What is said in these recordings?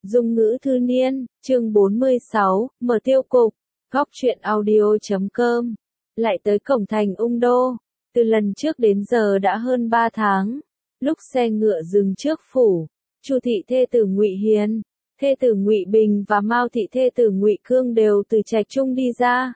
Dung ngữ thư niên, chương 46, mở tiêu cục, góc truyện audio.com. Lại tới cổng thành Ung Đô, từ lần trước đến giờ đã hơn 3 tháng. Lúc xe ngựa dừng trước phủ, Chu thị thê tử Ngụy Hiền, thê tử Ngụy Bình và Mao thị thê tử Ngụy Cương đều từ trạch trung đi ra.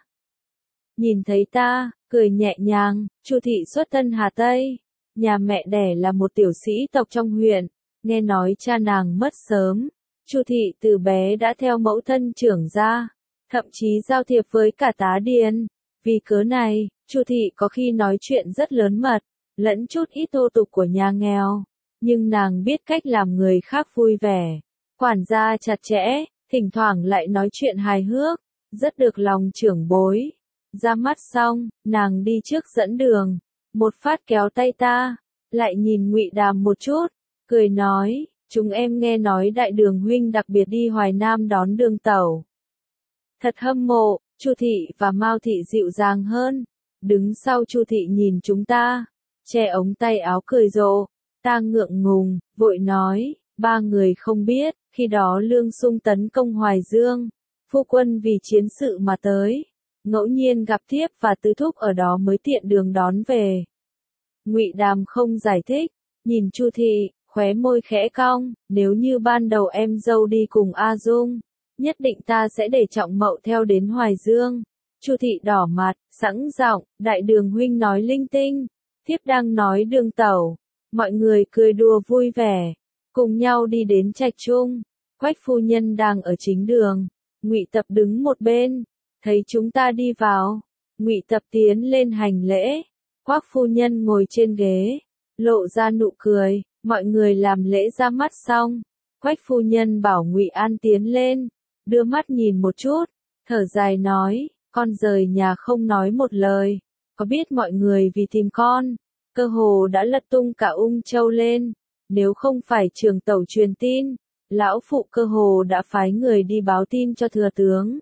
Nhìn thấy ta, cười nhẹ nhàng, Chu thị xuất thân Hà Tây, nhà mẹ đẻ là một tiểu sĩ tộc trong huyện, nghe nói cha nàng mất sớm. Chu thị từ bé đã theo mẫu thân trưởng gia, thậm chí giao thiệp với cả tá điền. Vì cớ này, Chu thị có khi nói chuyện rất lớn mật, lẫn chút ít thô tục của nhà nghèo, nhưng nàng biết cách làm người khác vui vẻ, quản gia chặt chẽ, thỉnh thoảng lại nói chuyện hài hước, rất được lòng trưởng bối. Ra mắt xong, nàng đi trước dẫn đường, một phát kéo tay ta, lại nhìn Ngụy Đàm một chút, cười nói, chúng em nghe nói Đại Đường huynh đặc biệt đi Hoài Nam đón Đường tẩu. Thật hâm mộ. Chu thị và Mao thị dịu dàng hơn, đứng sau Chu thị nhìn chúng ta, che ống tay áo cười rộ. Ta ngượng ngùng, vội nói, ba người không biết, khi đó Lương Xung tấn công Hoài Dương, phu quân vì chiến sự mà tới, ngẫu nhiên gặp thiếp và tứ thúc ở đó mới tiện đường đón về. Ngụy Đàm không giải thích, nhìn Chu thị, khóe môi khẽ cong, nếu như ban đầu em dâu đi cùng A Dung, nhất định ta sẽ để Trọng Mậu theo đến Hoài Dương. Chu thị đỏ mặt, sẵn giọng, Đại Đường huynh nói linh tinh, thiếp đang nói Đường tẩu. Mọi người cười đùa vui vẻ, cùng nhau đi đến trạch trung. Quách phu nhân đang ở chính đường, Ngụy Tập đứng một bên, thấy chúng ta đi vào, Ngụy Tập tiến lên hành lễ. Quách phu nhân ngồi trên ghế, lộ ra nụ cười. Mọi người làm lễ ra mắt xong, Quách phu nhân bảo Ngụy An tiến lên, đưa mắt nhìn một chút, thở dài nói, con rời nhà không nói một lời, có biết mọi người vì tìm con, cơ hồ đã lật tung cả Ung Châu lên, nếu không phải Trường tẩu truyền tin, lão phụ cơ hồ đã phái người đi báo tin cho thừa tướng.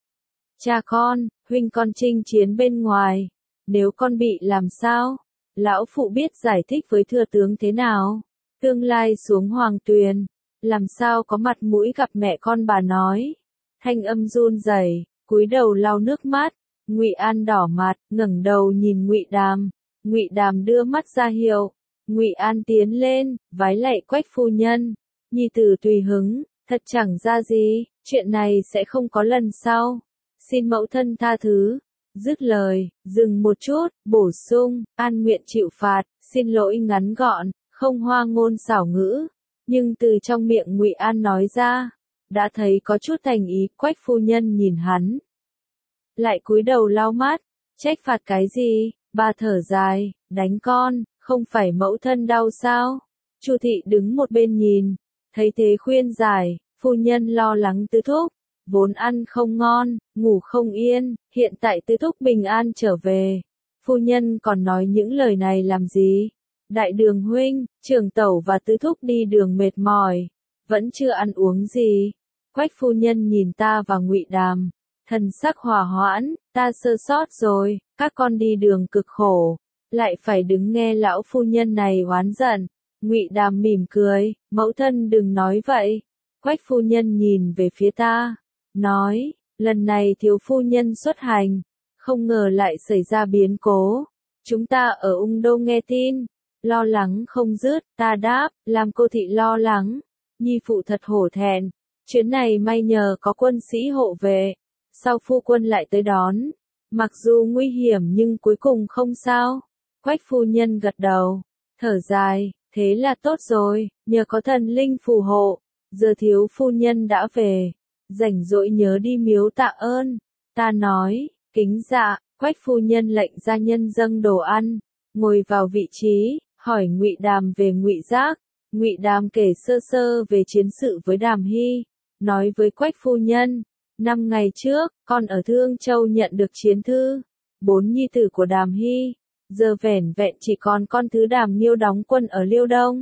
Cha con, huynh con chinh chiến bên ngoài, nếu con bị làm sao, lão phụ biết giải thích với thừa tướng thế nào, tương lai xuống hoàng tuyền. Làm sao có mặt mũi gặp mẹ con bà nói. Thanh âm run rẩy, cúi đầu lau nước mắt. Ngụy An đỏ mặt, ngẩng đầu nhìn Ngụy Đàm. Ngụy Đàm đưa mắt ra hiệu. Ngụy An tiến lên, vái lạy Quách phu nhân. Nhi tử tùy hứng, thật chẳng ra gì, chuyện này sẽ không có lần sau. Xin mẫu thân tha thứ. Dứt lời, dừng một chút, bổ sung, an nguyện chịu phạt, xin lỗi ngắn gọn, không hoa ngôn xảo ngữ. Nhưng từ trong miệng Ngụy An nói ra, đã thấy có chút thành ý. Quách phu nhân nhìn hắn, lại cúi đầu lau mắt, trách phạt cái gì, bà thở dài, đánh con, không phải mẫu thân đau sao? Chu thị đứng một bên nhìn, thấy thế khuyên giải, phu nhân lo lắng tứ thúc, vốn ăn không ngon, ngủ không yên, hiện tại tứ thúc bình an trở về, phu nhân còn nói những lời này làm gì? Đại Đường huynh, Trường tẩu và tứ thúc đi đường mệt mỏi, vẫn chưa ăn uống gì. Quách phu nhân nhìn ta và Ngụy Đàm, thần sắc hòa hoãn, ta sơ sót rồi, các con đi đường cực khổ, lại phải đứng nghe lão phu nhân này oán giận. Ngụy Đàm mỉm cười, mẫu thân đừng nói vậy. Quách phu nhân nhìn về phía ta, nói, lần này thiếu phu nhân xuất hành, không ngờ lại xảy ra biến cố. Chúng ta ở Ung Đô nghe tin, lo lắng không dứt, ta đáp, làm cô thị lo lắng. Nhi phụ thật hổ thẹn, chuyến này may nhờ có quân sĩ hộ vệ, sau phu quân lại tới đón. Mặc dù nguy hiểm nhưng cuối cùng không sao. Quách phu nhân gật đầu, thở dài, thế là tốt rồi, nhờ có thần linh phù hộ, giờ thiếu phu nhân đã về, rảnh rỗi nhớ đi miếu tạ ơn. Ta nói, kính dạ. Quách phu nhân lệnh gia nhân dâng đồ ăn, ngồi vào vị trí, hỏi Ngụy Đàm về Ngụy Giác. Ngụy Đàm kể sơ sơ về chiến sự với Đàm Hy, nói với Quách phu nhân, 5 ngày trước, con ở Thương Châu nhận được chiến thư, 4 nhi tử của Đàm Hy, giờ vẻn vẹn chỉ còn con thứ Đàm Nghiêu đóng quân ở Liêu Đông.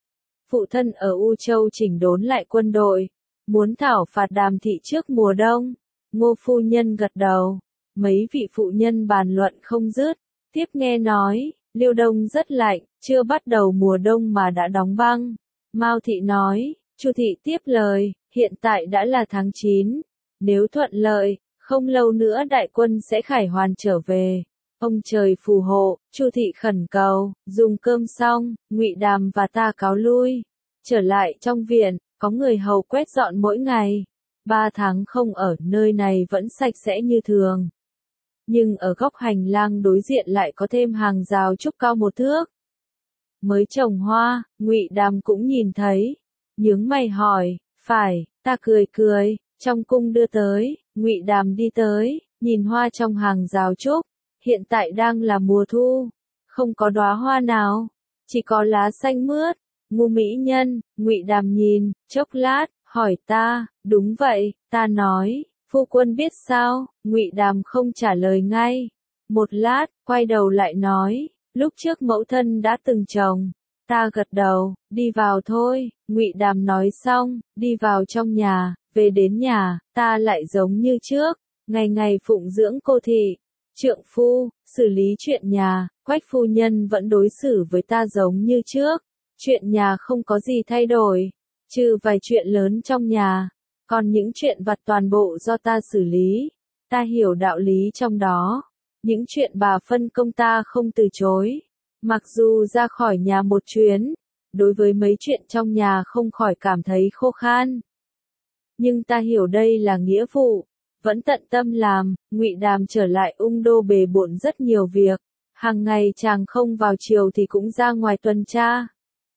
Phụ thân ở U Châu chỉnh đốn lại quân đội, muốn thảo phạt Đàm thị trước mùa đông. Ngô phu nhân gật đầu, mấy vị phụ nhân bàn luận không dứt, tiếp nghe nói, Liêu Đông rất lạnh, chưa bắt đầu mùa đông mà đã đóng băng. Mao thị nói, Chu thị tiếp lời, Hiện tại đã là tháng 9, nếu thuận lợi, không lâu nữa đại quân sẽ khải hoàn trở về. Ông trời phù hộ, Chu thị khẩn cầu, dùng cơm xong, Ngụy Đàm và ta cáo lui. Trở lại trong viện, có người hầu quét dọn mỗi ngày. 3 tháng không ở nơi này vẫn sạch sẽ như thường. Nhưng ở góc hành lang đối diện lại có thêm hàng rào trúc cao 1 thước. Mới trồng hoa, Ngụy Đàm cũng nhìn thấy. Nhướng mày hỏi, phải, ta cười cười, trong cung đưa tới, Ngụy Đàm đi tới, nhìn hoa trong hàng rào trúc. Hiện tại đang là mùa thu, không có đóa hoa nào, chỉ có lá xanh mướt. Ngu mỹ nhân, Ngụy Đàm nhìn, chốc lát, hỏi ta, đúng vậy, ta nói, phu quân biết sao, Ngụy Đàm không trả lời ngay. Một lát, quay đầu lại nói, lúc trước mẫu thân đã từng trồng. Ta gật đầu, đi vào thôi, Ngụy Đàm nói xong, đi vào trong nhà, về đến nhà, ta lại giống như trước, ngày ngày phụng dưỡng cô thị. Trượng phu, xử lý chuyện nhà, Quách phu nhân vẫn đối xử với ta giống như trước. Chuyện nhà không có gì thay đổi, trừ vài chuyện lớn trong nhà, còn những chuyện vặt toàn bộ do ta xử lý. Ta hiểu đạo lý trong đó, những chuyện bà phân công ta không từ chối. Mặc dù ra khỏi nhà một chuyến, đối với mấy chuyện trong nhà không khỏi cảm thấy khô khan. Nhưng ta hiểu đây là nghĩa vụ, vẫn tận tâm làm. Ngụy Đàm trở lại Ung Đô bề bộn rất nhiều việc, hàng ngày chàng không vào triều thì cũng ra ngoài tuần tra.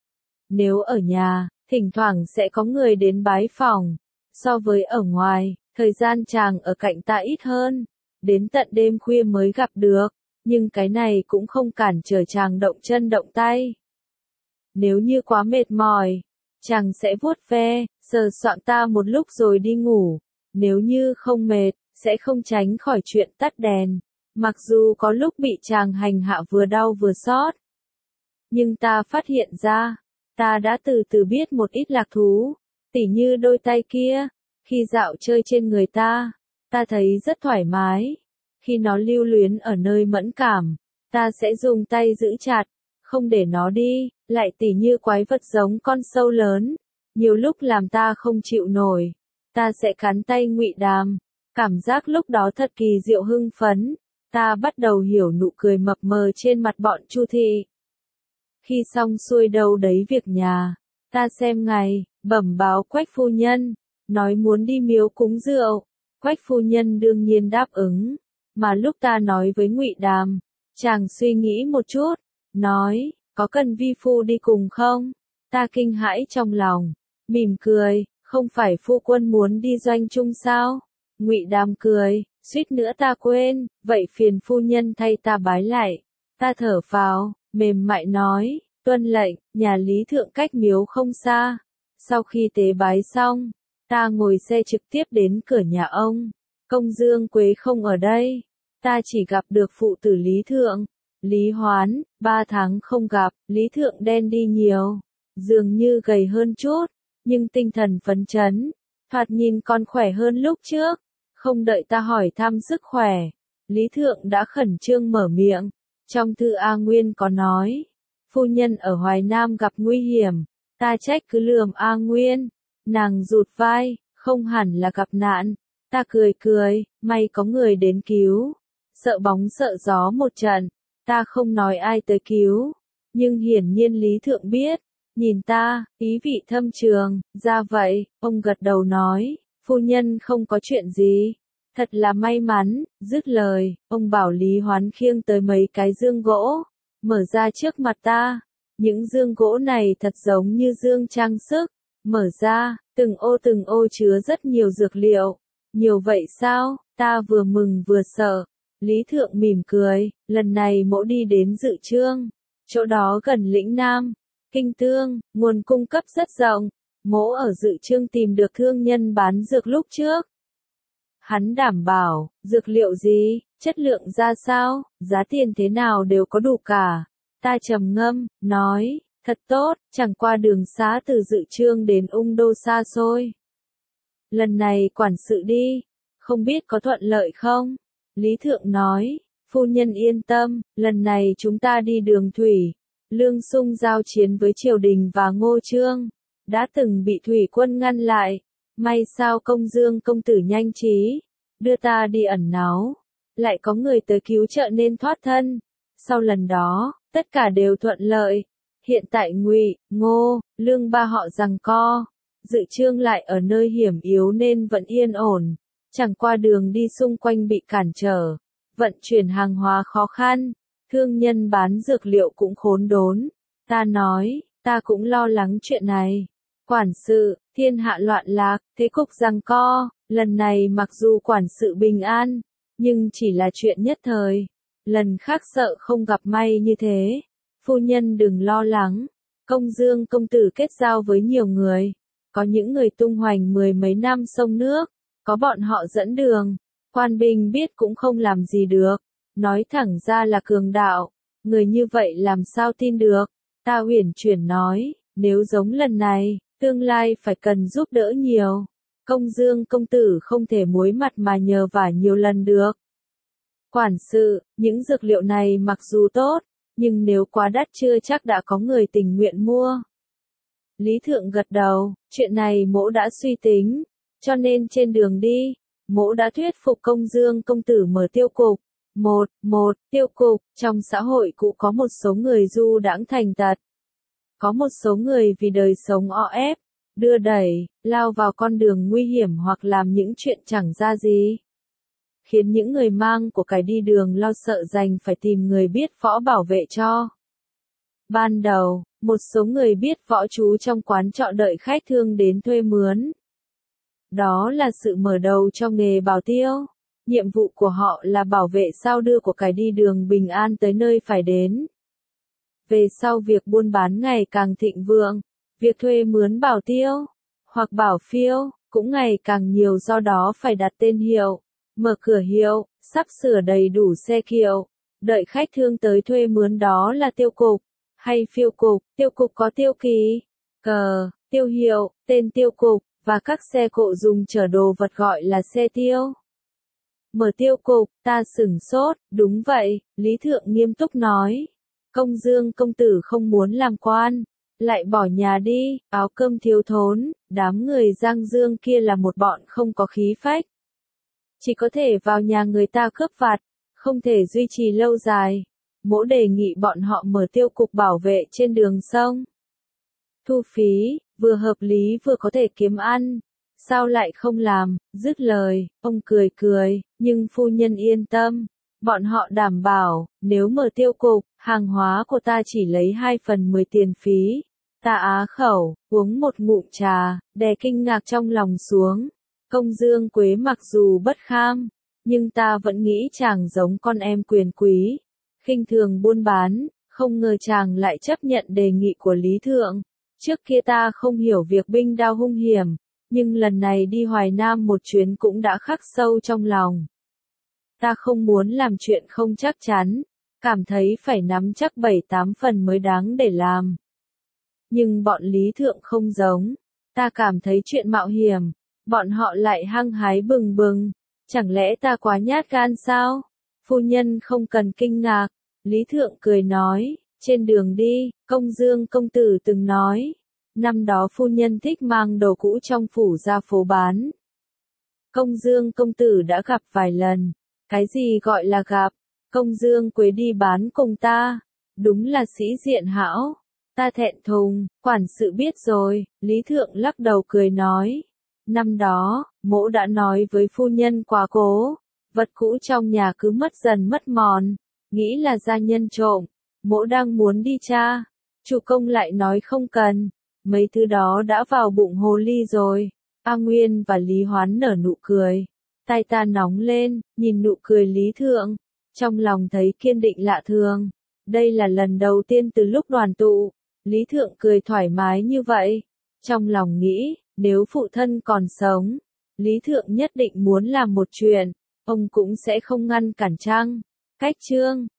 Nếu ở nhà, thỉnh thoảng sẽ có người đến bái phỏng, so với ở ngoài, thời gian chàng ở cạnh ta ít hơn, đến tận đêm khuya mới gặp được, nhưng cái này cũng không cản trở chàng động chân động tay. Nếu như quá mệt mỏi, chàng sẽ vuốt ve, sờ soạng ta một lúc rồi đi ngủ. Nếu như không mệt, sẽ không tránh khỏi chuyện tắt đèn. Mặc dù có lúc bị chàng hành hạ vừa đau vừa xót, nhưng ta phát hiện ra, ta đã từ từ biết một ít lạc thú, tỉ như đôi tay kia, khi dạo chơi trên người ta thấy rất thoải mái. Khi nó lưu luyến ở nơi mẫn cảm, ta sẽ dùng tay giữ chặt, không để nó đi, lại tỉ như quái vật giống con sâu lớn, nhiều lúc làm ta không chịu nổi. Ta sẽ cắn tay Ngụy Đàm, cảm giác lúc đó thật kỳ diệu hưng phấn, ta bắt đầu hiểu nụ cười mập mờ trên mặt bọn Chu thị. Khi xong xuôi đâu đấy việc nhà, ta xem ngày, bẩm báo Quách phu nhân, nói muốn đi miếu cúng rượu. Quách phu nhân đương nhiên đáp ứng, mà lúc ta nói với Ngụy Đàm, chàng suy nghĩ một chút, nói, có cần vi phu đi cùng không? Ta kinh hãi trong lòng, mỉm cười, không phải phu quân muốn đi doanh chung sao? Ngụy Đàm cười, suýt nữa ta quên, vậy phiền phu nhân thay ta bái lại. Ta thở phào, mềm mại nói, tuân lệnh, nhà Lý Thượng cách miếu không xa. Sau khi tế bái xong, ta ngồi xe trực tiếp đến cửa nhà ông. Công Dương Quế không ở đây, ta chỉ gặp được phụ tử Lý Thượng, Lý Hoán. 3 tháng không gặp, Lý Thượng đen đi nhiều, dường như gầy hơn chút, nhưng tinh thần phấn chấn, thoạt nhìn còn khỏe hơn lúc trước. Không đợi ta hỏi thăm sức khỏe, Lý Thượng đã khẩn trương mở miệng. Trong thư A Nguyên có nói, phu nhân ở Hoài Nam gặp nguy hiểm. Ta trách cứ lườm A Nguyên, nàng rụt vai, không hẳn là gặp nạn. Ta cười cười, may có người đến cứu. Sợ bóng sợ gió một trận, ta không nói ai tới cứu, nhưng hiển nhiên Lý Thượng biết. Nhìn ta, ý vị thâm trường, ra vậy, ông gật đầu nói, phu nhân không có chuyện gì, thật là may mắn. Dứt lời, ông bảo Lý Hoán khiêng tới mấy cái dương gỗ, mở ra trước mặt ta. Những dương gỗ này thật giống như dương trang sức, mở ra, từng ô chứa rất nhiều dược liệu. Nhiều vậy sao? Ta vừa mừng vừa sợ. Lý Thượng mỉm cười, lần này mỗ đi đến Dự Chương, chỗ đó gần lĩnh Nam, Kinh Tương, nguồn cung cấp rất rộng. Mỗ ở Dự Chương tìm được thương nhân bán dược lúc trước. Hắn đảm bảo, dược liệu gì, chất lượng ra sao, giá tiền thế nào đều có đủ cả. Ta trầm ngâm, nói, thật tốt, chẳng qua đường xá từ Dự Chương đến Ung Đô xa xôi. Lần này quản sự đi, không biết có thuận lợi không? Lý Thượng nói, phu nhân yên tâm, lần này chúng ta đi đường thủy. Lương Sung giao chiến với triều đình và Ngô Chương, đã từng bị thủy quân ngăn lại, May sao công dương công tử nhanh trí, đưa ta đi ẩn náu, lại có người tới cứu trợ nên thoát thân. Sau lần đó, tất cả đều thuận lợi. Hiện tại Ngụy, Ngô, Lương ba họ giằng co, Dự Trương lại ở nơi hiểm yếu nên vẫn yên ổn, chẳng qua đường đi xung quanh bị cản trở, vận chuyển hàng hóa khó khăn, thương nhân bán dược liệu cũng khốn đốn. Ta nói, ta cũng lo lắng chuyện này. Quản sự, thiên hạ loạn lạc, thế cục giằng co, lần này mặc dù quản sự bình an, nhưng chỉ là chuyện nhất thời, lần khác sợ không gặp may như thế. Phu nhân đừng lo lắng, công dương công tử kết giao với nhiều người, có những người tung hoành mười mấy năm sông nước, có bọn họ dẫn đường, quan binh biết cũng không làm gì được, nói thẳng ra là cường đạo, người như vậy làm sao tin được. Ta uyển chuyển nói, nếu giống lần này, tương lai phải cần giúp đỡ nhiều, công dương công tử không thể muối mặt mà nhờ vả nhiều lần được. Quản sự, những dược liệu này mặc dù tốt, nhưng nếu quá đắt chưa chắc đã có người tình nguyện mua. Lý Thượng gật đầu, chuyện này mỗ đã suy tính, cho nên trên đường đi, mỗ đã thuyết phục công dương công tử mở tiêu cục. Một tiêu cục, trong xã hội cũng có một số người du đãng thành tật. Có một số người vì đời sống o ép, đưa đẩy, lao vào con đường nguy hiểm hoặc làm những chuyện chẳng ra gì, khiến những người mang của cải đi đường lo sợ dành phải tìm người biết võ bảo vệ cho. Ban đầu, một số người biết võ trú trong quán trọ đợi khách thương đến thuê mướn. Đó là sự mở đầu cho nghề bảo tiêu. Nhiệm vụ của họ là bảo vệ sao đưa của cải đi đường bình an tới nơi phải đến. Về sau việc buôn bán ngày càng thịnh vượng, việc thuê mướn bảo tiêu, hoặc bảo phiêu, cũng ngày càng nhiều, do đó phải đặt tên hiệu, mở cửa hiệu, sắp sửa đầy đủ xe kiệu, đợi khách thương tới thuê mướn, đó là tiêu cục, hay phiêu cục. Tiêu cục có tiêu ký, cờ, tiêu hiệu, tên tiêu cục, và các xe cộ dùng chở đồ vật gọi là xe tiêu. Mở tiêu cục, ta sửng sốt, đúng vậy, Lý Thượng nghiêm túc nói. Công dương công tử không muốn làm quan, lại bỏ nhà đi, áo cơm thiếu thốn, đám người Giang Dương kia là một bọn không có khí phách. Chỉ có thể vào nhà người ta cướp vặt, không thể duy trì lâu dài. Mỗ đề nghị bọn họ mở tiêu cục bảo vệ trên đường sông. Thu phí, vừa hợp lý vừa có thể kiếm ăn. Sao lại không làm? Dứt lời, ông cười cười, nhưng phu nhân yên tâm. Bọn họ đảm bảo, nếu mở tiêu cục, hàng hóa của ta chỉ lấy 2/10 tiền phí. Ta á khẩu, uống một ngụm trà, đè kinh ngạc trong lòng xuống. Công Dương Quế mặc dù bất kham, nhưng ta vẫn nghĩ chàng giống con em quyền quý, khinh thường buôn bán, không ngờ chàng lại chấp nhận đề nghị của Lý Thượng. Trước kia ta không hiểu việc binh đao hung hiểm, nhưng lần này đi Hoài Nam một chuyến cũng đã khắc sâu trong lòng. Ta không muốn làm chuyện không chắc chắn, cảm thấy phải nắm chắc 7-8 phần mới đáng để làm. Nhưng bọn Lý Thượng không giống, ta cảm thấy chuyện mạo hiểm, bọn họ lại hăng hái bừng bừng, chẳng lẽ ta quá nhát gan sao? Phu nhân không cần kinh ngạc, Lý Thượng cười nói, trên đường đi, công dương công tử từng nói, năm đó phu nhân thích mang đồ cũ trong phủ ra phố bán. Công dương công tử đã gặp vài lần, cái gì gọi là gặp, công dương Quế đi bán cùng ta, đúng là sĩ diện hão. Ta thẹn thùng, quản sự biết rồi, Lý Thượng lắc đầu cười nói. Năm đó, mỗ đã nói với phu nhân quá cố, vật cũ trong nhà cứ mất dần mất mòn, nghĩ là gia nhân trộm, mỗ đang muốn đi tra, chủ công lại nói không cần, mấy thứ đó đã vào bụng hồ ly rồi. A Nguyên và Lý Hoán nở nụ cười, tay ta nóng lên, nhìn nụ cười Lý Thượng, trong lòng thấy kiên định lạ thường. Đây là lần đầu tiên từ lúc đoàn tụ, Lý Thượng cười thoải mái như vậy. Trong lòng nghĩ, nếu phụ thân còn sống, Lý Thượng nhất định muốn làm một chuyện, ông cũng sẽ không ngăn cản chăng. Cách chương